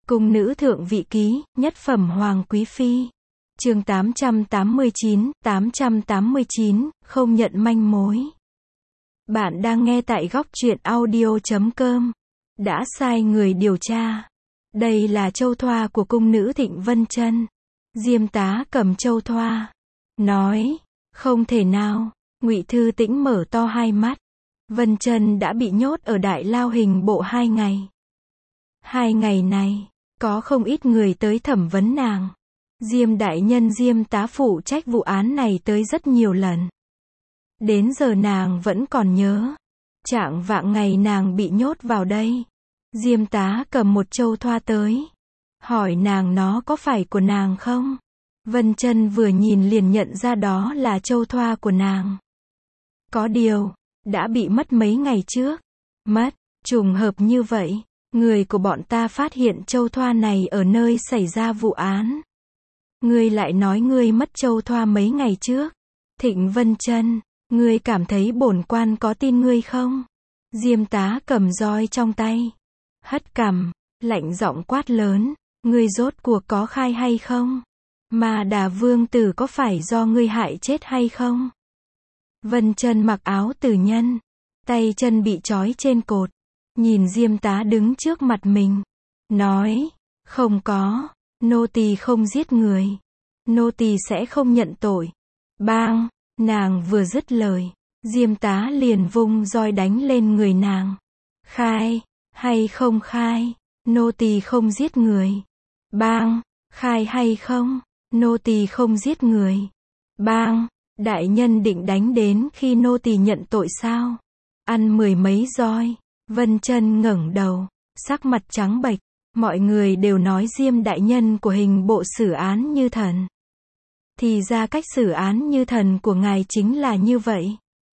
Cung nữ thượng vị ký, nhất phẩm hoàng quý phi. Chương 889, không nhận manh mối. Bạn đang nghe tại góc truyện audio.com. Đã sai người điều tra. Đây là châu thoa của cung nữ Thịnh Vân Chân. Diêm tá cầm châu thoa, nói, không thể nào. Ngụy Thư Tĩnh mở to hai mắt. Vân Chân đã bị nhốt ở Đại Lao Hình Bộ 2 ngày. 2 ngày này, có không ít người tới thẩm vấn nàng. Diêm đại nhân Diêm tá phụ trách vụ án này tới rất nhiều lần. Đến giờ nàng vẫn còn nhớ. Chạng vạng ngày nàng bị nhốt vào đây. Diêm tá cầm một châu thoa tới. Hỏi nàng nó có phải của nàng không? Vân Chân vừa nhìn liền nhận ra đó là châu thoa của nàng. Có điều, đã bị mất mấy ngày trước. Mất, trùng hợp như vậy. Người của bọn ta phát hiện châu thoa này ở nơi xảy ra vụ án. Ngươi lại nói ngươi mất châu thoa mấy ngày trước. Thịnh Vân Chân, ngươi cảm thấy bổn quan có tin ngươi không? Diêm tá cầm roi trong tay, hất cằm, lạnh giọng quát lớn, ngươi rốt cuộc có khai hay không? Mà Đà vương tử có phải do ngươi hại chết hay không? Vân Chân mặc áo tử nhân, tay chân bị trói trên cột, nhìn Diêm tá đứng trước mặt mình, nói, không có, nô tỳ không giết người, nô tỳ sẽ không nhận tội. Bang, nàng vừa dứt lời, Diêm tá liền vung roi đánh lên người nàng. Khai, hay không khai, nô tỳ không giết người. Bang, khai hay không, nô tỳ không giết người. Bang, đại nhân định đánh đến khi nô tỳ nhận tội sao? Ăn 10 mấy roi. Vân Chân ngẩng đầu, sắc mặt trắng bệch, mọi người đều nói Diêm đại nhân của hình bộ xử án như thần. Thì ra cách xử án như thần của ngài chính là như vậy.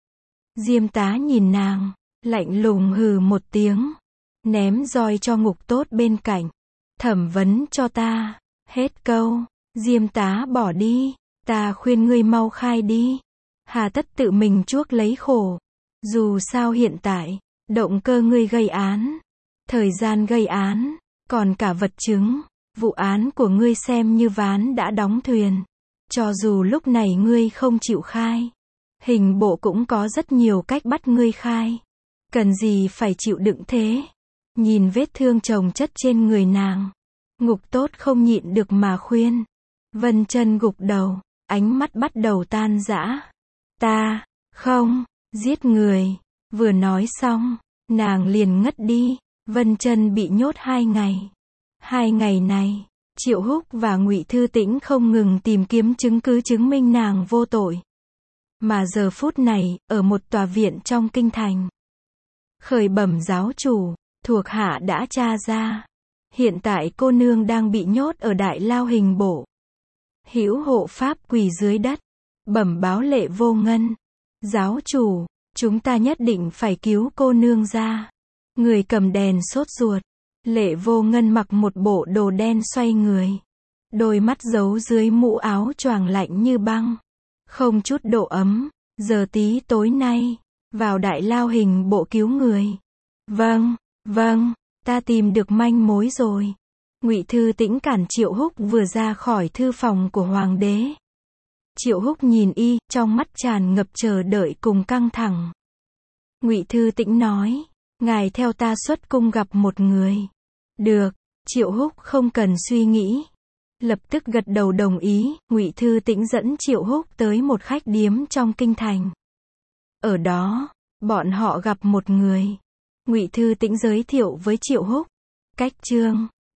Diêm tá nhìn nàng, lạnh lùng hừ một tiếng, ném roi cho Ngục Tốt bên cạnh. Thẩm vấn cho ta. Hết câu. Diêm tá bỏ đi. Ta khuyên ngươi mau khai đi. Hà tất tự mình chuốc lấy khổ. Dù sao hiện tại, động cơ ngươi gây án, thời gian gây án, còn cả vật chứng, vụ án của ngươi xem như ván đã đóng thuyền. Cho dù lúc này ngươi không chịu khai, hình bộ cũng có rất nhiều cách bắt ngươi khai. Cần gì phải chịu đựng thế? Nhìn vết thương chồng chất trên người nàng, Ngục Tốt không nhịn được mà khuyên. Vân Chân gục đầu, ánh mắt bắt đầu tan rã. Ta, không, giết người. Vừa nói xong, nàng liền ngất đi. Vân Chân bị nhốt 2 ngày. 2 ngày này, Triệu Húc và Ngụy Thư Tĩnh không ngừng tìm kiếm chứng cứ chứng minh nàng vô tội. Mà giờ phút này, ở một tòa viện trong kinh thành, khởi bẩm giáo chủ, thuộc hạ đã tra ra. Hiện tại cô nương đang bị nhốt ở Đại Lao Hình Bộ. Hữu hộ pháp quỳ dưới đất, bẩm báo Lệ Vô Ngân. Giáo chủ, chúng ta nhất định phải cứu cô nương ra. Người cầm đèn sốt ruột. Lệ Vô Ngân mặc một bộ đồ đen xoay người. Đôi mắt giấu dưới mũ áo choàng lạnh như băng. Không chút độ ấm. Giờ tí tối nay, vào Đại Lao Hình Bộ cứu người. Vâng, vâng, ta tìm được manh mối rồi. Ngụy Thư Tĩnh cản Triệu Húc vừa ra khỏi thư phòng của hoàng đế. Triệu Húc nhìn y, trong mắt tràn ngập chờ đợi cùng căng thẳng. Ngụy Thư Tĩnh nói, ngài theo ta xuất cung gặp một người. Được. Triệu Húc không cần suy nghĩ, lập tức gật đầu đồng ý. Ngụy Thư Tĩnh dẫn Triệu Húc tới một khách điếm trong kinh thành. Ở đó, bọn họ gặp một người. Ngụy Thư Tĩnh giới thiệu với Triệu Húc. Cách Trương,